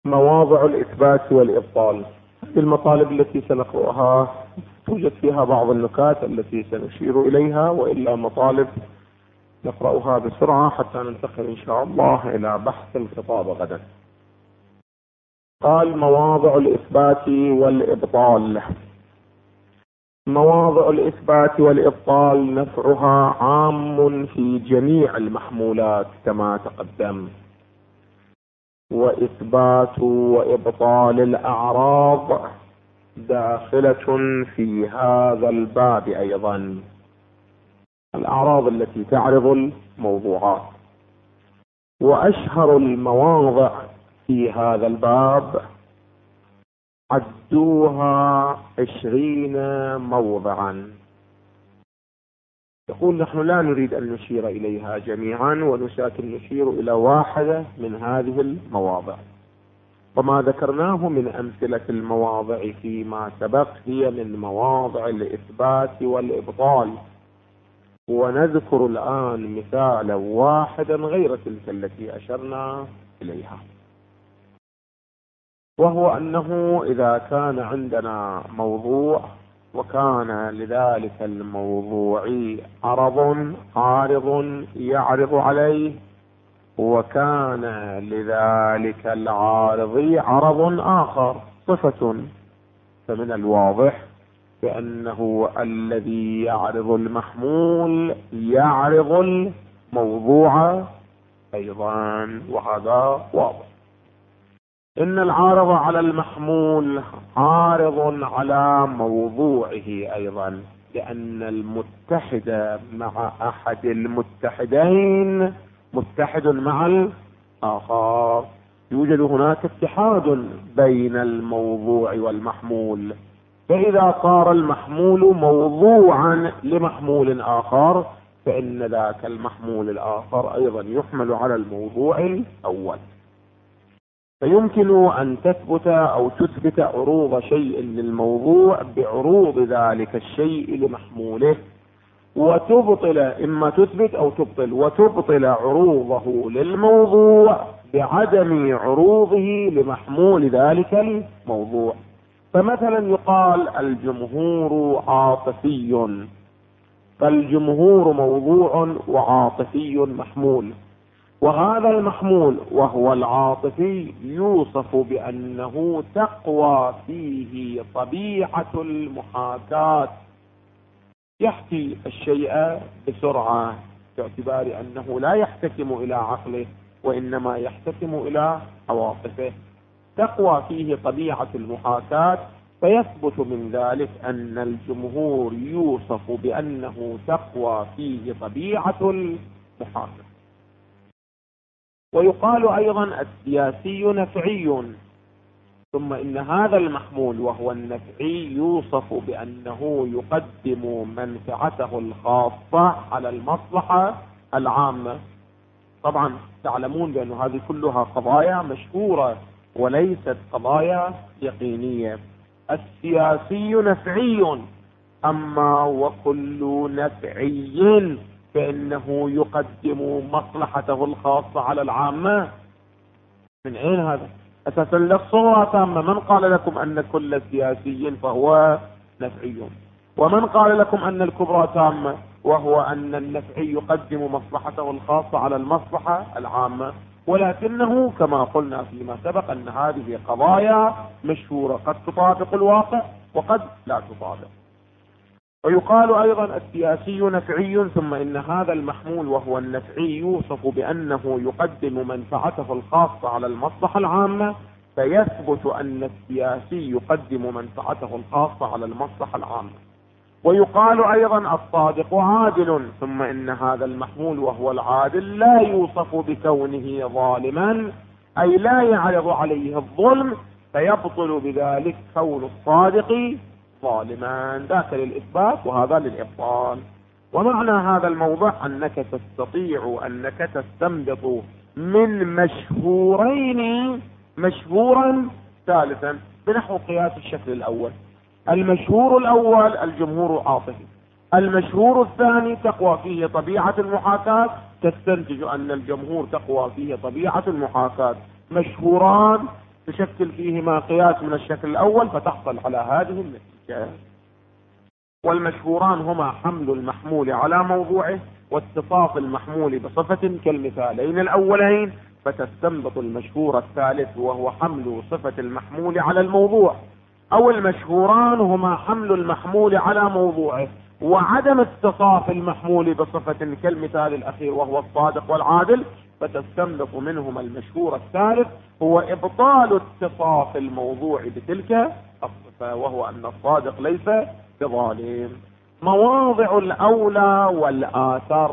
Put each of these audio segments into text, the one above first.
مواضع الإثبات والإبطال. هذه المطالب التي سنقرأها توجد فيها بعض النكات التي سنشير إليها، وإلا مطالب نقرأها بسرعة حتى ننتقل إن شاء الله إلى بحث الخطاب غدا. قال: مواضع الإثبات والإبطال. مواضع الإثبات والإبطال نفعها عام في جميع المحمولات كما تقدم، وإثبات وإبطال الأعراض داخلة في هذا الباب أيضا. الأعراض التي تعرض الموضوعات، وأشهر المواضع في هذا الباب عدوها 20 موضعا. يقول: نحن لا نريد أن نشير إليها جميعا، ولكن نشير إلى واحدة من هذه المواضع، وما ذكرناه من أمثلة المواضع فيما سبق هي من مواضع الإثبات والإبطال، ونذكر الآن مثالا واحدا غير تلك التي أشرنا إليها، وهو أنه إذا كان عندنا موضوع وكان لذلك الموضوع عارض يعرض عليه، وكان لذلك العارض عرض آخر صفة، فمن الواضح بأنه الذي يعرض المحمول يعرض الموضوع أيضا، وهذا واضح. إن العارض على المحمول عارض على موضوعه أيضا، لأن المتحد مع أحد المتحدين متحد مع الآخر. يوجد هناك اتحاد بين الموضوع والمحمول، فإذا صار المحمول موضوعا لمحمول آخر فإن ذاك المحمول الآخر أيضا يحمل على الموضوع الأول. فيمكن أن تثبت أو تثبت عروض شيء للموضوع بعروض ذلك الشيء لمحموله، وتبطل، إما تثبت أو تبطل، وتبطل عروضه للموضوع بعدم عروضه لمحمول ذلك الموضوع. فمثلا يقال: الجمهور عاطفي، فالجمهور موضوع وعاطفي محمول، وهذا المحمول وهو العاطفي يوصف بأنه تقوى فيه طبيعة المحاكاة، يحكي الشيء بسرعة باعتبار أنه لا يحتكم إلى عقله وإنما يحتكم إلى عواطفه، تقوى فيه طبيعة المحاكاة، فيثبت من ذلك أن الجمهور يوصف بأنه تقوى فيه طبيعة المحاكاة. ويقال أيضا: السياسي نفعي، ثم إن هذا المحمول وهو النفعي يوصف بأنه يقدم منفعته الخاصة على المصلحة العامة. طبعا تعلمون بأن هذه كلها قضايا مشهورة وليست قضايا يقينية. السياسي نفعي، أما وكل نفعي فإنه يقدم مصلحته الخاصة على العامة. من أين هذا؟ أساسا للصورة تامة. من قال لكم أن كل سياسي فهو نفعي؟ ومن قال لكم أن الكبرى تامة، وهو أن النفعي يقدم مصلحته الخاصة على المصلحة العامة؟ ولكنه كما قلنا فيما سبق أن هذه قضايا مشهورة، قد تطابق الواقع وقد لا تطابق. ويقال أيضا: السياسي نفعي، ثم إن هذا المحمول وهو النفعي يوصف بأنه يقدم منفعته الخاصة على المصلحة العامة، فيثبت أن السياسي يقدم منفعته الخاصة على المصلحة العامة. ويقال أيضا: الصادق عادل، ثم إن هذا المحمول وهو العادل لا يوصف بكونه ظالما، أي لا يعرض عليه الظلم، فيبطل بذلك كون الصادق ظالما. ذاك للإثبات وهذا للإبطال. ومعنى هذا الموضع أنك تستطيع أنك تستنبط من مشهورين مشهورا ثالثا، بنحو قياس الشكل الأول. المشهور الأول الجمهور عاطفي، المشهور الثاني تقوى فيه طبيعة المحاكاة، تستنتج أن الجمهور تقوى فيه طبيعة المحاكاة. مشهوران تشكل فيهما قياس من الشكل الأول فتحصل على هذه النتيجة. والمشهوران هما حمل المحمول على موضوعه واتصاف المحمول بصفة كالمثالين الأولين، فتستنبط المشهور الثالث وهو حمل صفة المحمول على الموضوع. أو المشهوران هما حمل المحمول على موضوعه وعدم اتصاف المحمول بصفة كالمثال الأخير وهو الصادق والعادل، فتستنبط منهما المشهور الثالث هو إبطال اتصاف الموضوع بتلك الصفة، وهو أن الصادق ليس بظالم. مواضع الأولى والآثر.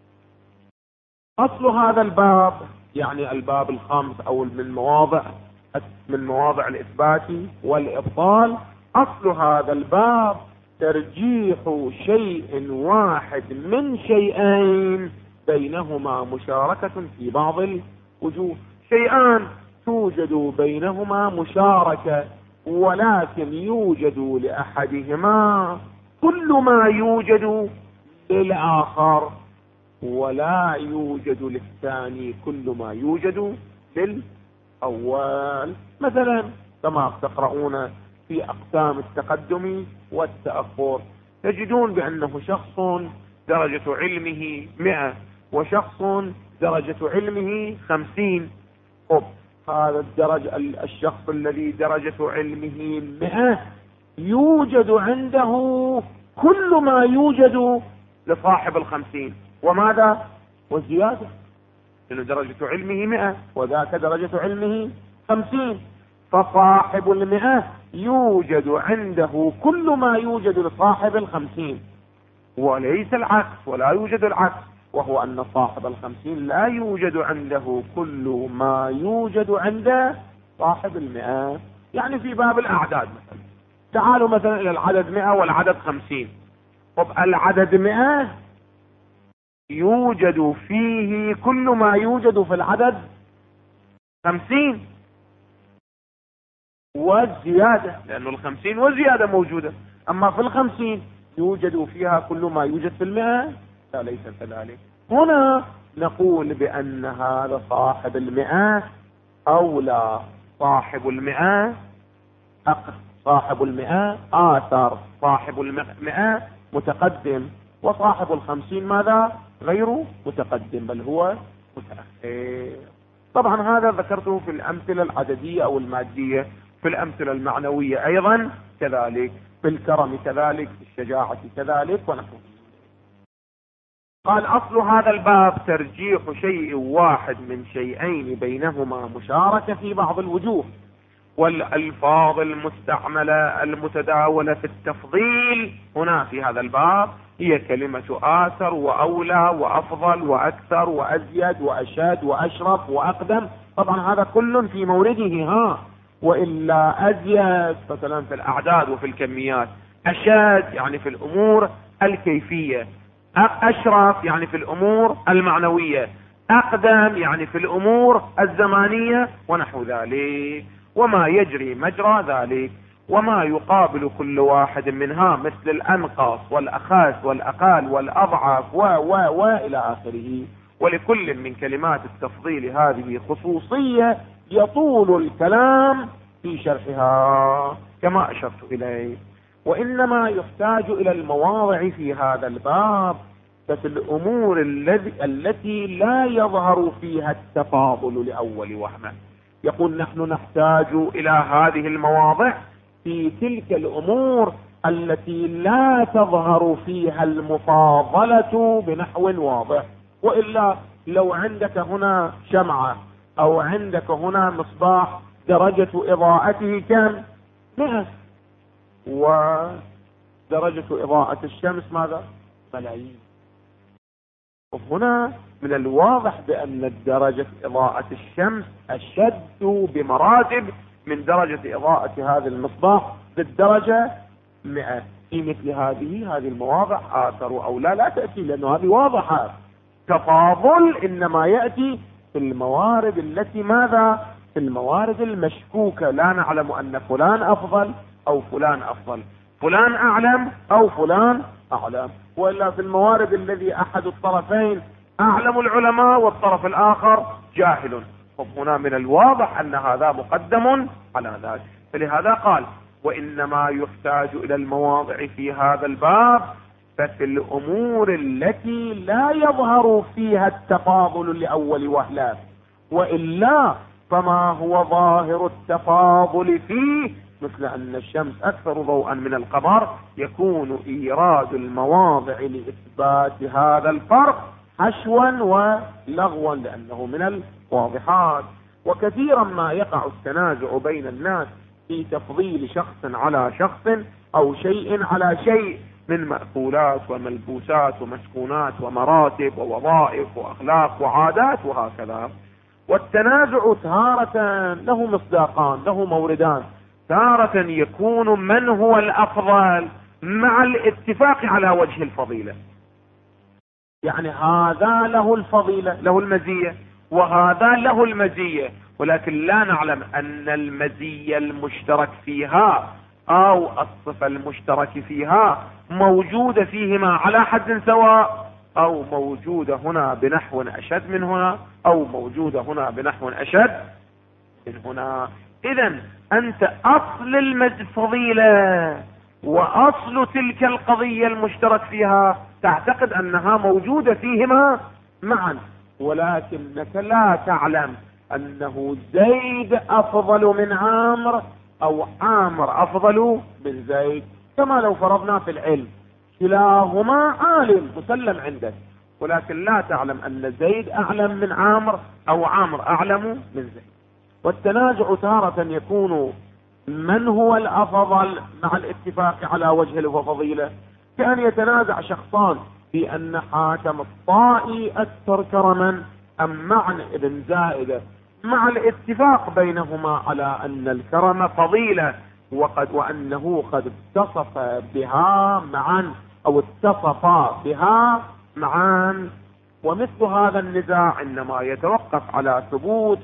أصل هذا الباب، يعني الباب الخامس أو من مواضع الإثبات والإبطال، أصل هذا الباب ترجيح شيء واحد من شيئين بينهما مشاركة في بعض الوجوه. شيئان توجد بينهما مشاركة، ولكن يوجد لأحدهما كل ما يوجد للآخر، ولا يوجد للثاني كل ما يوجد للأول. مثلا كما تقرؤون في أقسام التقدم والتأخر، تجدون بأنه شخص درجة علمه 100 وشخص درجة علمه 50. هذا الشخص الذي درجة علمه 100 يوجد عنده كل ما يوجد لصاحب 50 وماذا؟ والزيادة، لأنه درجة علمه 100 وذاك درجة علمه 50. فصاحب 100 يوجد عنده كل ما يوجد لصاحب 50 وليس العكس، ولا يوجد العكس، وهو أن صاحب 50 لا يوجد عنده كل ما يوجد عند صاحب 100. يعني في باب الأعداد مثلا، تعالوا مثلا إلى العدد 100 والعدد 50. طب العدد 100 يوجد فيه كل ما يوجد في العدد 50 والزيادة، لأنه 50 والزيادة موجودة. أما في 50 يوجد فيها كل ما يوجد في 100؟ لا، ليس كذلك. هنا نقول بأن هذا صاحب 100 أولى، صاحب 100 آثر، صاحب 100 متقدم، وصاحب 50 ماذا؟ غير متقدم، بل هو متأخر. طبعا هذا ذكرته في الأمثلة العددية أو المادية. في الأمثلة المعنوية أيضا كذلك، في الكرم كذلك، في الشجاعة كذلك ونحو. قال أصل هذا الباب ترجيح شيء واحد من شيئين بينهما مشاركة في بعض الوجوه. والألفاظ المستعملة المتداولة في التفضيل هنا في هذا الباب هي كلمة آثر وأولى وأفضل وأكثر وأزيد وأشد وأشرف وأقدم. طبعا هذا كل في مورده، وإلا أزيد مثلا في الأعداد وفي الكميات، أشد يعني في الأمور الكيفية، أشرف يعني في الأمور المعنوية، أقدم يعني في الأمور الزمانية ونحو ذلك، وما يجري مجرى ذلك. وما يقابل كل واحد منها مثل الأنقص والأخاس والأقال والأضعف إلى آخره. ولكل من كلمات التفضيل هذه خصوصية يطول الكلام في شرحها كما أشرت إليه، وإنما يحتاج إلى المواضع في هذا الباب ففي الأمور التي لا يظهر فيها التفاضل لأول وهمة. يقول نحن نحتاج إلى هذه المواضع في تلك الأمور التي لا تظهر فيها المفاضلة بنحو واضح. وإلا لو عندك هنا شمعة أو عندك هنا مصباح درجة إضاءته كم؟ 100، ودرجة إضاءة الشمس ماذا؟ ملايين. وهنا من الواضح بأن درجة إضاءة الشمس أشد بمراتب من درجة إضاءة هذا المصباح بالدرجة 100. في مثل هذه المواضع آثر أو لا تأتي، لأنه هذه واضحة. تفاضل إنما يأتي في الموارد التي ماذا؟ في الموارد المشكوكة، لا نعلم أن فلان أفضل أو فلان أفضل، فلان أعلم أو فلان أعلم. وإلا في الموارد الذي أحد الطرفين أعلم العلماء والطرف الآخر جاهل، هنا من الواضح أن هذا مقدم على ذاك. فلهذا قال وإنما يحتاج إلى المواضع في هذا الباب ففي الأمور التي لا يظهر فيها التفاضل لأول وهلة، وإلا فما هو ظاهر التفاضل فيه مثل أن الشمس أكثر ضوءا من القمر يكون إيراد المواضع لإثبات هذا الفرق حشوا ولغوا لأنه من الواضحات. وكثيرا ما يقع التنازع بين الناس في تفضيل شخص على شخص أو شيء على شيء من مأكولات وملبوسات ومسكونات ومراتب ووظائف وأخلاق وعادات وهكذا. والتنازع تارة له مصداقان، له موردان. تارة يكون من هو الأفضل مع الاتفاق على وجه الفضيلة، يعني هذا له الفضيلة له المزية وهذا له المزية، ولكن لا نعلم أن المزية المشترك فيها أو الصفة المشترك فيها موجودة فيهما على حد سواء، أو موجودة هنا بنحو أشد من هنا، أو موجودة هنا بنحو أشد من هنا. إذن أنت أصل الفضيلة وأصل تلك القضية المشترك فيها تعتقد أنها موجودة فيهما معا، ولكنك لا تعلم أنه زيد أفضل من عامر أو عامر أفضل من زيد. كما لو فرضنا في العلم كلاهما عالم مسلم عندك، ولكن لا تعلم أن زيد أعلم من عامر أو عامر أعلم من زيد. والتنازع تارة يكون من هو الأفضل مع الاتفاق على وجه الفضيلة، كأن يتنازع شخصان في أن حاتم الطائي أكثر كرما أم معن ابن زائدة، مع الاتفاق بينهما على أن الكرم فضيلة وأنه قد اتصف بها معا أو اتصف بها معا. ومثل هذا النزاع إنما يتوقف على ثبوت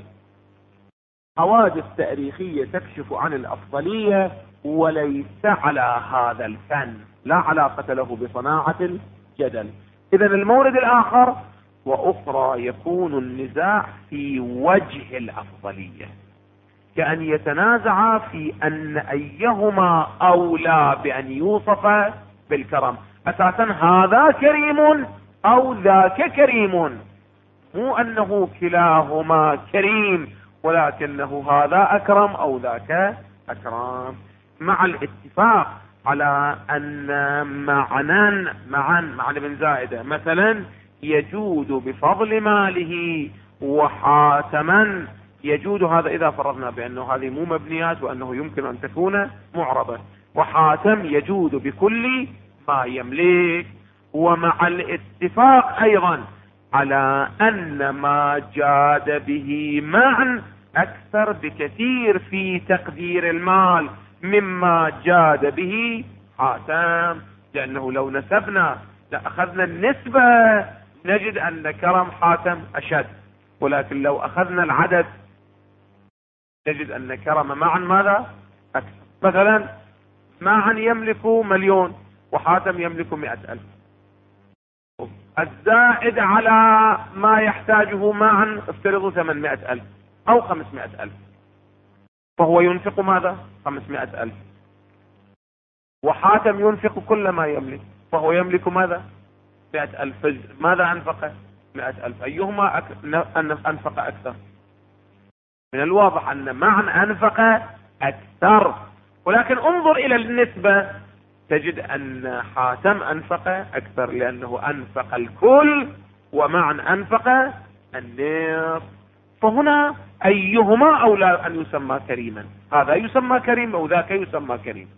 حوادث تاريخية تكشف عن الأفضلية وليس على هذا الفن، لا علاقة له بصناعة الجدل. إذن المورد الآخر وأخرى يكون النزاع في وجه الأفضلية، كأن يتنازع في أن أيهما أولى بأن يوصف بالكرم. أساسا هذا كريم أو ذاك كريم، مو أنه كلاهما كريم ولكنه هذا أكرم أو ذاك أكرم، مع الاتفاق على أن معا بن زائدة مثلا يجود بفضل ماله وحاتما يجود، هذا إذا فرضنا بأنه هذه مو مبنيات وأنه يمكن أن تكون معربة، وحاتم يجود بكل ما يملك، ومع الاتفاق أيضا على أن ما جاد به معا أكثر بكثير في تقدير المال مما جاد به حاتم، لأنه لو نسبنا لأخذنا النسبة نجد أن كرم حاتم أشد، ولكن لو أخذنا العدد نجد أن كرم معا ماذا أكثر. مثلا معا يملك 1,000,000 وحاتم يملك 100,000، الزائد على ما يحتاجه معا افترضوا 800,000 أو 500,000، فهو ينفق ماذا 500,000، وحاتم ينفق كل ما يملك فهو يملك ماذا 100,000. ماذا أنفق 100,000؟ أيهما أنفق أكثر؟ من الواضح أن معا أنفق أكثر، ولكن انظر إلى النسبة تجد أن حاتم أنفق أكثر لأنه أنفق الكل ومعا أنفق النصف. فهنا أيهما أولى أن يسمى كريما؟ هذا يسمى كريم أو ذاك يسمى كريم،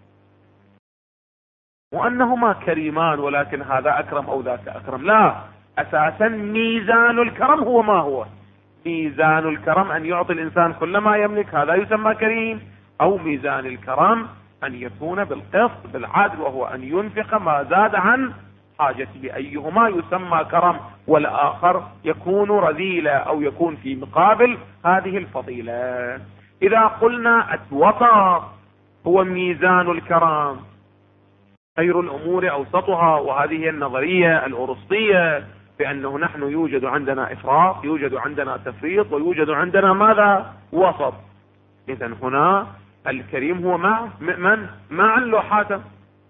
وأنهما كريمان ولكن هذا أكرم أو ذاك أكرم. لا، أساسا ميزان الكرم هو ما هو؟ ميزان الكرم أن يعطي الإنسان كل ما يملك، هذا يسمى كريم، أو ميزان الكرم أن يكون بالقسط بالعدل وهو أن ينفق ما زاد عن حاجته. أيهما يسمى كرم والآخر يكون رذيلة أو يكون في مقابل هذه الفضيلة. إذا قلنا الوسط هو ميزان الكرم، خير الأمور أوسطها، وهذه النظرية الأرسطية بأنه نحن يوجد عندنا إفراط، يوجد عندنا تفريط، ويوجد عندنا ماذا؟ وسط. إذن هنا الكريم هو معا له حاتم.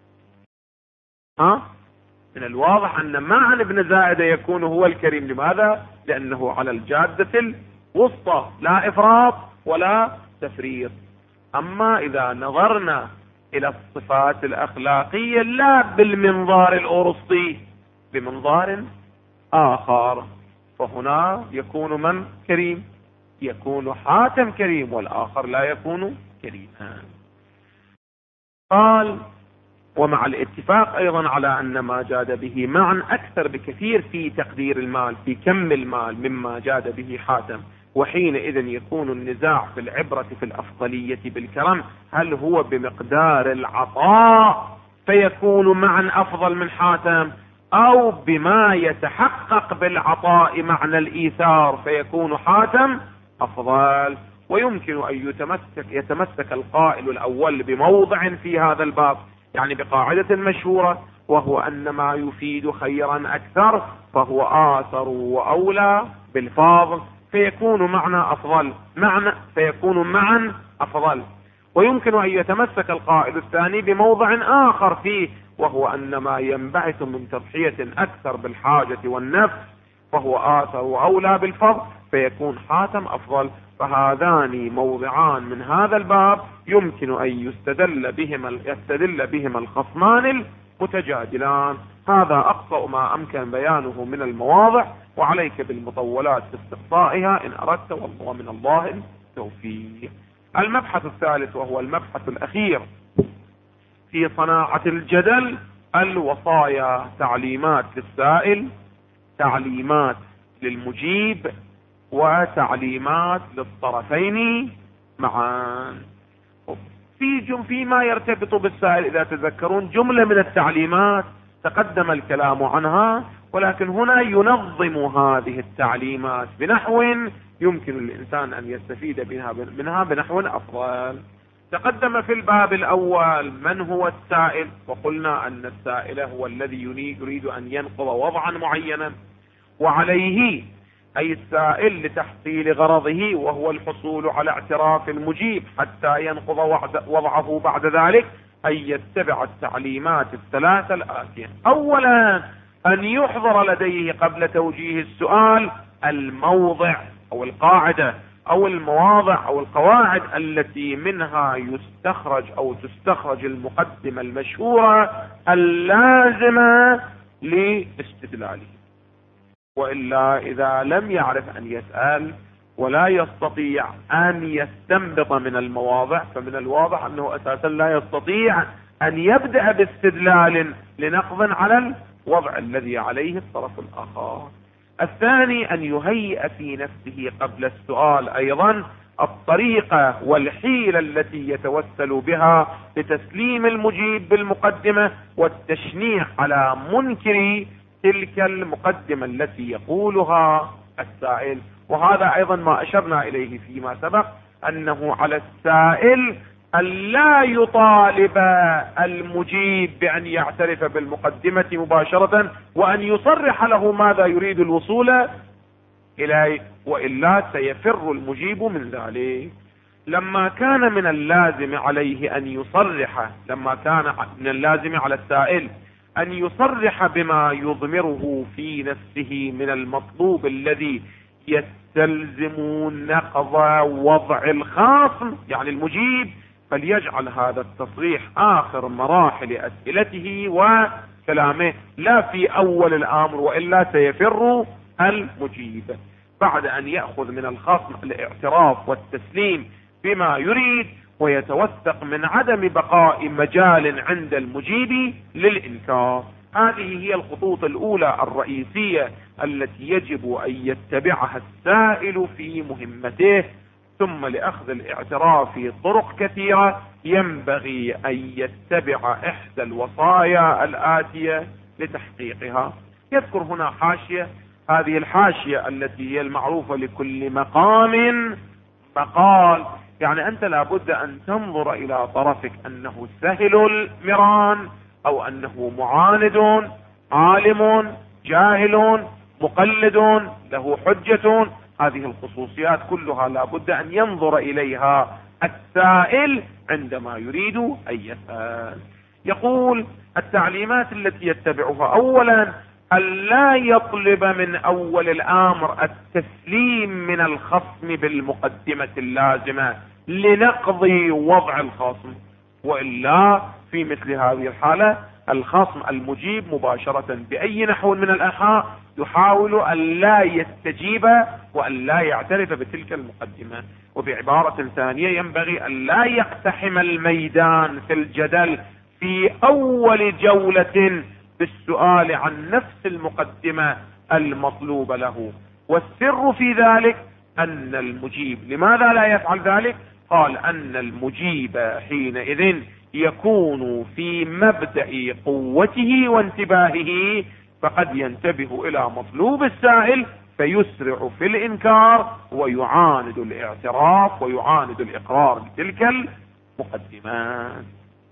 من الواضح أن معا ابن زائدة يكون هو الكريم. لماذا؟ لأنه على الجادة الوسطى، لا إفراط ولا تفريط. أما إذا نظرنا إلى الصفات الأخلاقية لا بالمنظار الأوروسطي، بمنظار آخر، فهنا يكون من كريم؟ يكون حاتم كريم، والآخر لا يكون كريما. قال: ومع الاتفاق أيضا على أن ما جاد به معا أكثر بكثير في تقدير المال، في كم المال، مما جاد به حاتم، وحينئذ يكون النزاع في العبرة في الأفضلية بالكرم، هل هو بمقدار العطاء فيكون معا أفضل من حاتم، أو بما يتحقق بالعطاء معنى الإيثار فيكون حاتم أفضل. ويمكن أن يتمسك القائل الأول بموضع في هذا الباب، يعني بقاعدة مشهورة، وهو أن ما يفيد خيرا أكثر فهو آثر وأولى بالفاضل، فيكون معا أفضل. ويمكن أن يتمسك القائل الثاني بموضع آخر فيه، وهو أن ما ينبعث من تضحية أكثر بالحاجة والنفس فهو آثر وأولى بالفضل، فيكون حاتم أفضل. فهذان موضعان من هذا الباب يمكن أن يستدل بهما الخصمان المتجادلان. هذا أقصى ما أمكن بيانه من المواضع، وعليك بالمطولات في استقصائها إن أردت، والله من الله التوفيق. المبحث الثالث وهو المبحث الأخير في صناعة الجدل: الوصايا. تعليمات للسائل، تعليمات للمجيب، وتعليمات للطرفين معا. فيما يرتبط بالسائل إذا تذكرون جملة من التعليمات تقدم الكلام عنها، ولكن هنا ينظم هذه التعليمات بنحو يمكن للإنسان أن يستفيد منها بنحو أفضل. تقدم في الباب الأول من هو السائل، وقلنا أن السائل هو الذي يريد أن ينقض وضعا معينا، وعليه أي السائل لتحصيل غرضه، وهو الحصول على اعتراف المجيب حتى ينقض وضعه بعد ذلك، أن يتبع التعليمات الثلاثة الآتية. أولا أن يحضر لديه قبل توجيه السؤال الموضع أو القاعدة أو المواضع أو القواعد التي منها تستخرج المقدمة المشهورة اللازمة لاستدلاله. وإلا إذا لم يعرف أن يسأل ولا يستطيع أن يستنبط من المواضع، فمن الواضح أنه أساسا لا يستطيع أن يبدأ باستدلال لنقض على الوضع الذي عليه الطرف الآخر. الثاني أن يهيئ في نفسه قبل السؤال أيضا الطريقة والحيلة التي يتوسل بها لتسليم المجيب بالمقدمة والتشنيع على منكر تلك المقدمة التي يقولها السائل. وهذا أيضا ما أشرنا إليه فيما سبق، أنه على السائل أن لا يطالب المجيب بأن يعترف بالمقدمة مباشرة وأن يصرح له ماذا يريد الوصول إليه، وإلا سيفر المجيب من ذلك. لما كان من اللازم عليه أن يصرح، لما كان من اللازم على السائل أن يصرح بما يضمره في نفسه من المطلوب الذي يستلزم نقض وضع الخاصم يعني المجيب، فليجعل هذا التصريح آخر مراحل أسئلته وكلامه، لا في أول الأمر، وإلا سيفر المجيب. بعد أن يأخذ من الخصم الاعتراف والتسليم بما يريد، ويتوثق من عدم بقاء مجال عند المجيب للإنكار. هذه هي الخطوط الأولى الرئيسية التي يجب أن يتبعها السائل في مهمته. ثم لأخذ الاعتراف في طرق كثيرة ينبغي أن يتبع إحدى الوصايا الآتية لتحقيقها. يذكر هنا حاشية، هذه الحاشية التي هي المعروفة لكل مقام مقال، يعني أنت لابد أن تنظر إلى طرفك أنه سهل المران، أو أنه معاند، عالم، جاهل، مقلد له حجة. هذه الخصوصيات كلها لا بد أن ينظر إليها السائل عندما يريد أن يسأل. يقول التعليمات التي يتبعها: أولا ألا يطلب من أول الأمر التسليم من الخصم بالمقدمة اللازمة لنقض وضع الخصم، وإلا في مثل هذه الحالة الخصم المجيب مباشرة بأي نحو من الأنحاء يحاول أن لا يستجيب وأن لا يعترف بتلك المقدمة. وبعبارة ثانية ينبغي أن لا يقتحم الميدان في الجدل في أول جولة بالسؤال عن نفس المقدمة المطلوبة له. والسر في ذلك أن المجيب لماذا لا يفعل ذلك؟ قال أن المجيب حينئذ يكون في مبدأ قوته وانتباهه، فقد ينتبه إلى مطلوب السائل فيسرع في الإنكار ويعاند الاعتراف ويعاند الإقرار بتلك المقدمات.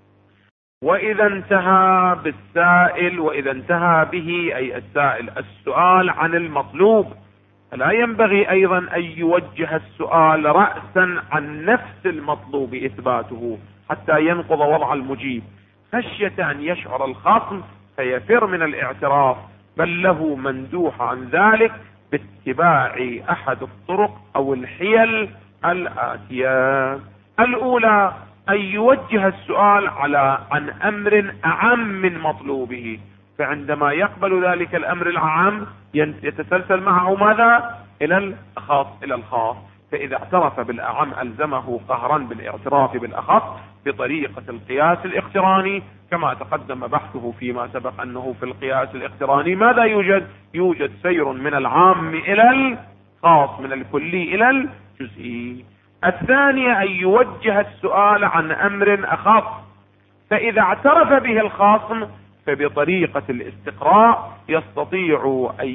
وإذا انتهى بالسائل، وإذا انتهى به أي السائل السؤال عن المطلوب، فلا ينبغي أيضا أن يوجه السؤال رأسا عن نفس المطلوب إثباته حتى ينقض وضع المجيب، خشية أن يشعر الخصم فيفر من الاعتراف، بل له مندوح عن ذلك باتباع أحد الطرق أو الحيل الآتية. الأولى أن يوجه السؤال عن أمر أعم من مطلوبه، فعندما يقبل ذلك الأمر الأعم يتسلسل معه ماذا؟ إلى الخاص. فإذا اعترف بالأعم ألزمه قهرا بالاعتراف بالأخص بطريقة القياس الاقتراني، كما تقدم بحثه فيما سبق أنه في القياس الاقتراني ماذا يوجد سير من العام إلى الخاص، من الكلي إلى الجزئي. الثانية أن يوجه السؤال عن أمر أخص، فإذا اعترف به الخاصم فبطريقة الاستقراء يستطيع أن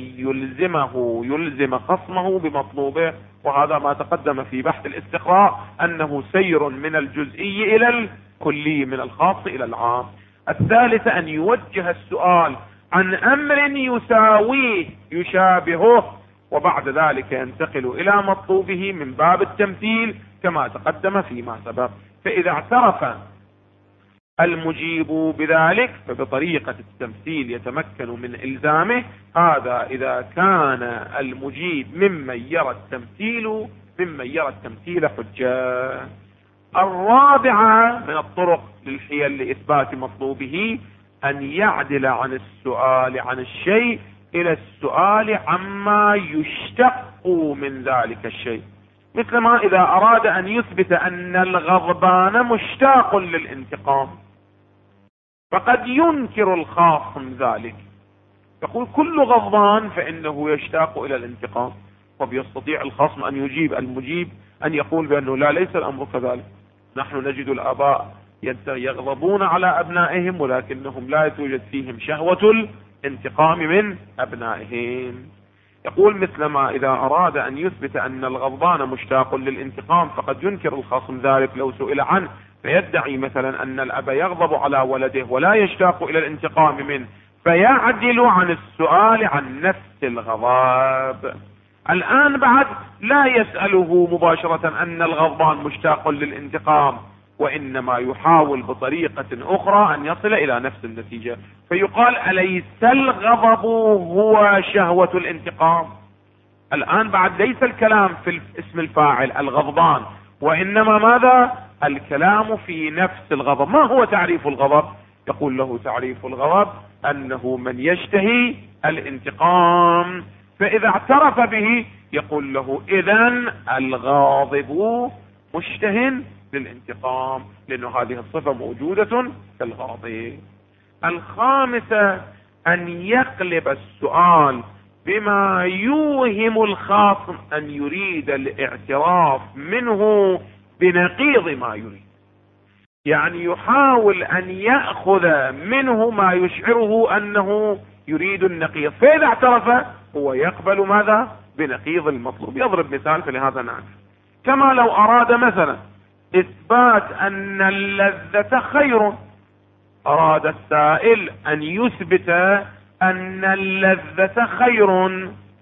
يلزم خصمه بمطلوبه، وهذا ما تقدم في بحث الاستقراء أنه سير من الجزئي إلى الكلي، من الخاص إلى العام. الثالثة أن يوجه السؤال عن أمر يساويه يشابهه، وبعد ذلك ينتقل إلى مطلوبه من باب التمثيل كما تقدم فيما سبق. فإذا اعترف المجيب بذلك فبطريقة التمثيل يتمكن من إلزامه، هذا إذا كان المجيب ممن يرى التمثيل حجة. الرابعة من الطرق للحيل لإثبات مطلوبه أن يعدل عن السؤال عن الشيء إلى السؤال عما يشتق من ذلك الشيء، مثلما إذا أراد أن يثبت أن الغضبان مشتاق للانتقام، فقد ينكر الخاصم ذلك، يقول كل غضبان فإنه يشتاق إلى الانتقام، وبيستطيع الخصم أن يجيب المجيب أن يقول بأنه لا، ليس الأمر كذلك، نحن نجد الآباء يغضبون على أبنائهم ولكنهم لا توجد فيهم شهوة الانتقام من أبنائهم. يقول مثلما إذا أراد أن يثبت أن الغضبان مشتاق للانتقام فقد ينكر الخصم ذلك لو سئل عنه، فيدعي مثلا أن الأب يغضب على ولده ولا يشتاق إلى الانتقام منه، فيعدل عن السؤال عن نفس الغضب. الآن بعد لا يسأله مباشرة أن الغضبان مشتاق للانتقام، وإنما يحاول بطريقة أخرى أن يصل إلى نفس النتيجة، فيقال أليس الغضب هو شهوة الانتقام؟ الآن بعد ليس الكلام في اسم الفاعل الغضبان، وإنما ماذا؟ الكلام في نفس الغضب. ما هو تعريف الغضب؟ يقول له تعريف الغضب أنه من يشتهي الانتقام، فإذا اعترف به يقول له إذن الغاضب مشتهٍ للانتقام، لأن هذه الصفة موجودة في الغاضب. الخامسة أن يقلب السؤال بما يوهم الخاصم أن يريد الاعتراف منه بنقيض ما يريد، يعني يحاول أن يأخذ منه ما يشعره أنه يريد النقيض، فإذا اعترف هو يقبل ماذا؟ بنقيض المطلوب. يضرب مثال فلهذا نعرف، كما لو أراد مثلا إثبات أن اللذة خير، أراد السائل أن يثبت أن اللذة خير،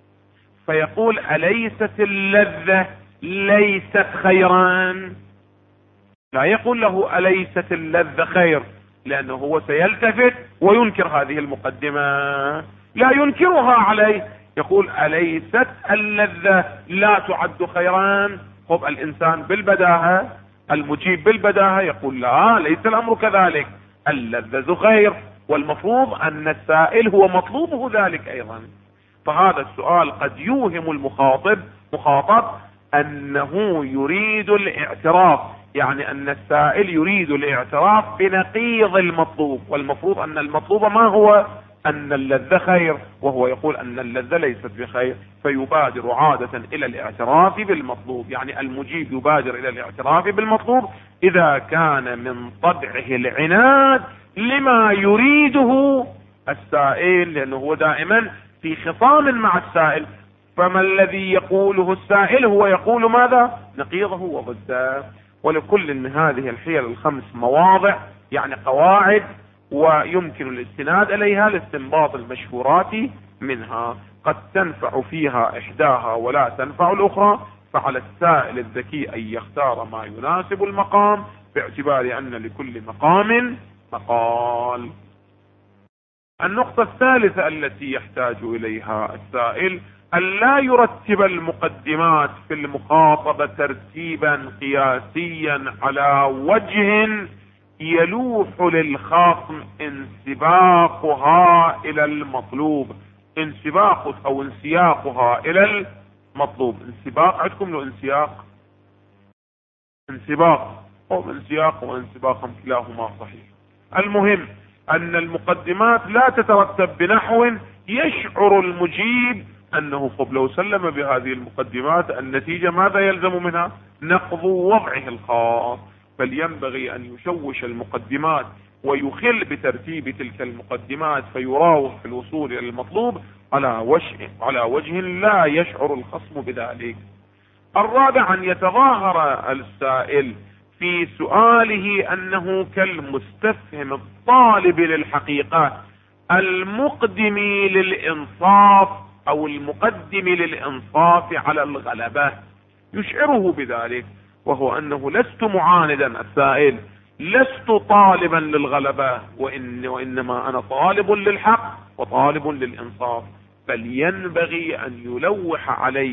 فيقول أليست اللذة ليست خيرا؟ لا يقول له أليست اللذة خير، لأنه هو سيلتفت وينكر هذه المقدمة، لا ينكرها عليه، يقول أليست اللذة لا تعد خيرا؟ خب الإنسان بالبداهة، المجيب بالبداهة يقول لا، ليس الأمر كذلك، اللذة خير، والمفروض أن السائل هو مطلوبه ذلك أيضا. فهذا السؤال قد يوهم مخاطب أنه يريد الاعتراف، يعني أن السائل يريد الاعتراف بنقيض المطلوب، والمفروض أن المطلوب ما هو؟ أن اللذة خير، وهو يقول أن اللذة ليست بخير، فيبادر عادة إلى الاعتراف بالمطلوب. يعني المجيب يبادر إلى الاعتراف بالمطلوب إذا كان من طبعه العناد لما يريده السائل، لأنه هو دائما في خصام مع السائل، فما الذي يقوله السائل هو يقول ماذا؟ نقيضه وضده. ولكل من هذه الحيل الخمس مواضع، يعني قواعد، ويمكن الاستناد اليها لاستنباط المشهورات منها، قد تنفع فيها احداها ولا تنفع الاخرى، فعلى السائل الذكي ان يختار ما يناسب المقام، باعتبار ان لكل مقام مقال. النقطة الثالثة التي يحتاج اليها السائل أن لا يرتب المقدمات في المخاطبة ترتيبا قياسيا على وجه يلوح للخصم انسباقها الى المطلوب، انسياقها الى المطلوب. انسباق عندكم لو انسياق؟ انسباق او انسياق وانسباقا كلاهما صحيح. المهم ان المقدمات لا تترتب بنحو يشعر المجيب انه قبل لو سلم بهذه المقدمات النتيجة ماذا يلزم منها؟ نقض وضعه الخاص، بل ينبغي ان يشوش المقدمات ويخل بترتيب تلك المقدمات فيراوغ في الوصول الى المطلوب على وجه لا يشعر الخصم بذلك. الرابع ان يتظاهر السائل في سؤاله انه كالمستفهم الطالب للحقيقة المقدم للانصاف او المقدم للانصاف على الغلبة، يشعره بذلك، وهو انه لست معاندا السائل، لست طالبا للغلبة، وانما انا طالب للحق وطالب للانصاف. بل ينبغي ان يلوح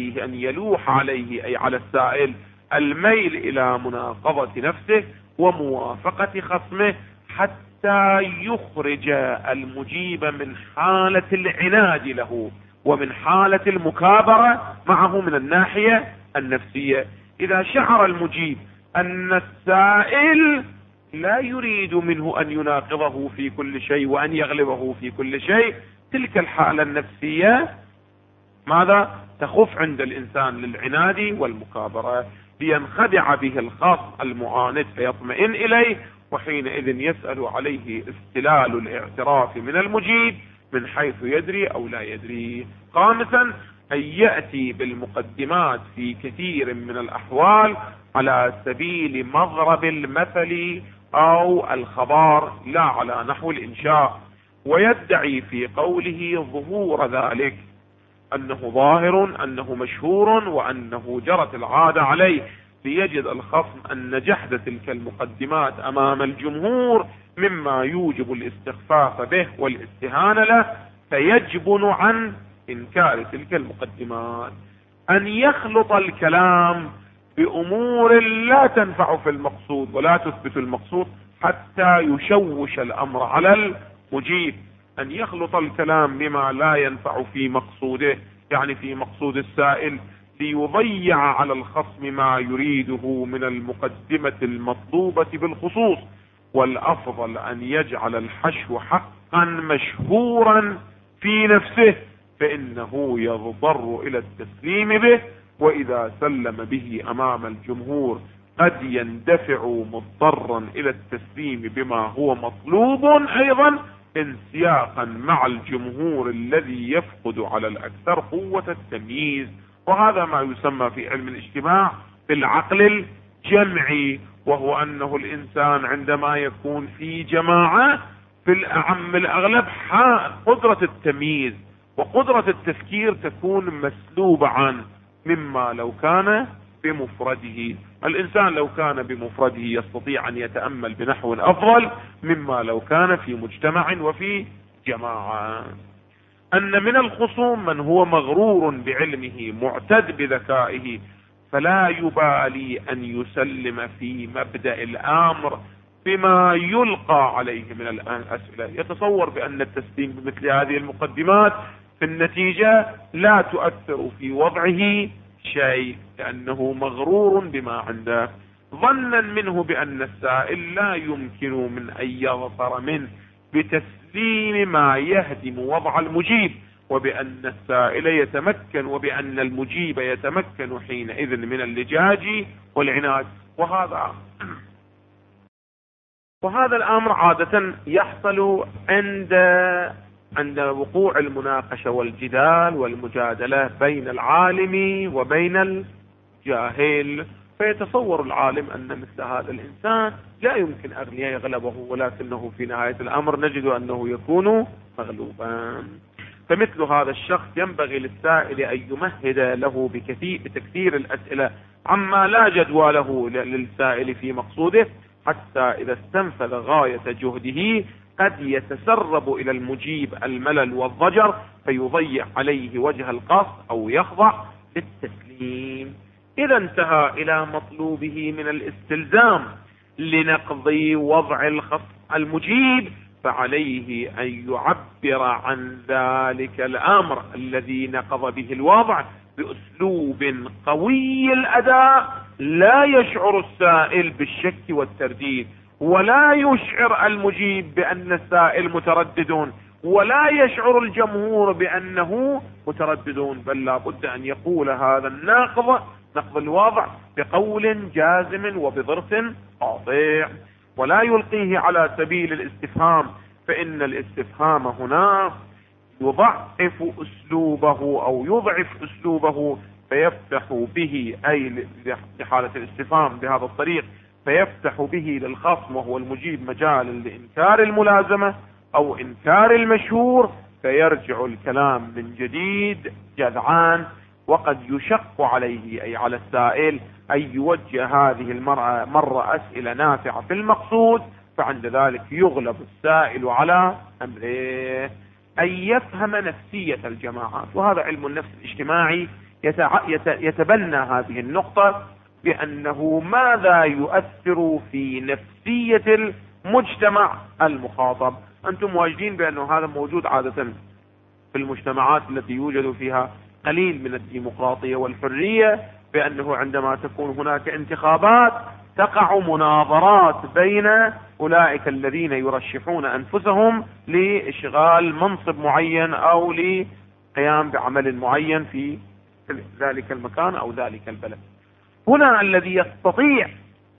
عليه اي على السائل الميل الى مناقضة نفسه وموافقة خصمه، حتى يخرج المجيب من حالة العناد له ومن حالة المكابرة معه من الناحية النفسية. اذا شعر المجيب ان السائل لا يريد منه ان يناقضه في كل شيء وان يغلبه في كل شيء، تلك الحالة النفسية ماذا؟ تخف عند الانسان للعناد والمكابرة، لينخدع به الخصم المعاند فيطمئن اليه، وحينئذ يسأل عليه استلال الاعتراف من المجيب من حيث يدري او لا يدري. خامسا ان يأتي بالمقدمات في كثير من الاحوال على سبيل مضرب المثل او الخبر لا على نحو الانشاء، ويدعي في قوله ظهور ذلك، انه ظاهر، انه مشهور، وانه جرت العادة عليه، ليجد الخصم ان جحد تلك المقدمات امام الجمهور مما يوجب الاستخفاف به والاستهانة له، فيجبن عن انكار تلك المقدمات. ان يخلط الكلام بامور لا تنفع في المقصود ولا تثبت المقصود حتى يشوش الامر على المجيب، ان يخلط الكلام بما لا ينفع في مقصوده، يعني في مقصود السائل، ليضيع على الخصم ما يريده من المقدمة المطلوبة بالخصوص. والافضل ان يجعل الحشو حقا مشهورا في نفسه، فانه يضطر الى التسليم به، واذا سلم به امام الجمهور قد يندفع مضطرا الى التسليم بما هو مطلوب ايضا، انسياقا مع الجمهور الذي يفقد على الاكثر قوة التمييز. وهذا ما يسمى في علم الاجتماع بالعقل الجمعي، وهو انه الانسان عندما يكون في جماعة في الاعم الاغلب قدرة التمييز وقدرة التفكير تكون مسلوبة عنه مما لو كان بمفرده. الإنسان لو كان بمفرده يستطيع أن يتأمل بنحو أفضل مما لو كان في مجتمع وفي جماعة. أن من الخصوم من هو مغرور بعلمه معتد بذكائه فلا يبالي أن يسلم في مبدأ الأمر بما يلقى عليه من الأسئلة، يتصور بأن التسليم بمثل هذه المقدمات في النتيجة لا تؤثر في وضعه شيء، لأنه مغرور بما عنده، ظنا منه بأن السائل لا يمكن من أن يظفر منه بتسليم ما يهدم وضع المجيب، وبأن السائل يتمكن وبأن المجيب يتمكن حينئذ من اللجاج والعناد. وهذا الأمر عادة يحصل عند وقوع المناقشة والجدال والمجادلة بين العالم وبين الجاهل، فيتصور العالم أن مثل هذا الإنسان لا يمكن أن يغلبه، ولكنه في نهاية الأمر نجد أنه يكون مغلوبا. فمثل هذا الشخص ينبغي للسائل أن يمهد له بتكثير الأسئلة عما لا جدوى له للسائل في مقصوده، حتى إذا استنفذ غاية جهده قد يتسرب إلى المجيب الملل والضجر فيضيع عليه وجه القصد أو يخضع للتسليم. إذا انتهى إلى مطلوبه من الاستلزام لنقض وضع الخصم المجيب فعليه أن يعبر عن ذلك الأمر الذي نقض به الوضع بأسلوب قوي الأداء لا يشعر السائل بالشك والترديد، ولا يشعر المجيب بأن السائل مترددون، ولا يشعر الجمهور بأنه مترددون، بل لا بد أن يقول هذا نقض الوضع بقول جازم وبضرس قاطع، ولا يلقيه على سبيل الاستفهام، فإن الاستفهام هنا يضعف أسلوبه فيفتح به، أي لحالة الاستفهام بهذا الطريق فيفتح به للخصم وهو المجيب مجال لإنكار الملازمة أو إنكار المشهور، فيرجع الكلام من جديد جذعان، وقد يشق عليه أي على السائل أن يوجه هذه مرة أسئلة نافعة في المقصود، فعند ذلك يغلب السائل على أمره أن يفهم نفسية الجماعات. وهذا علم النفس الاجتماعي يتبنى هذه النقطة بأنه ماذا يؤثر في نفسية المجتمع المخاطب. أنتم واجدين بأنه هذا موجود عادة في المجتمعات التي يوجد فيها قليل من الديمقراطية والحرية، بأنه عندما تكون هناك انتخابات تقع مناظرات بين أولئك الذين يرشحون أنفسهم لإشغال منصب معين أو لقيام بعمل معين في ذلك المكان أو ذلك البلد. هنا الذي يستطيع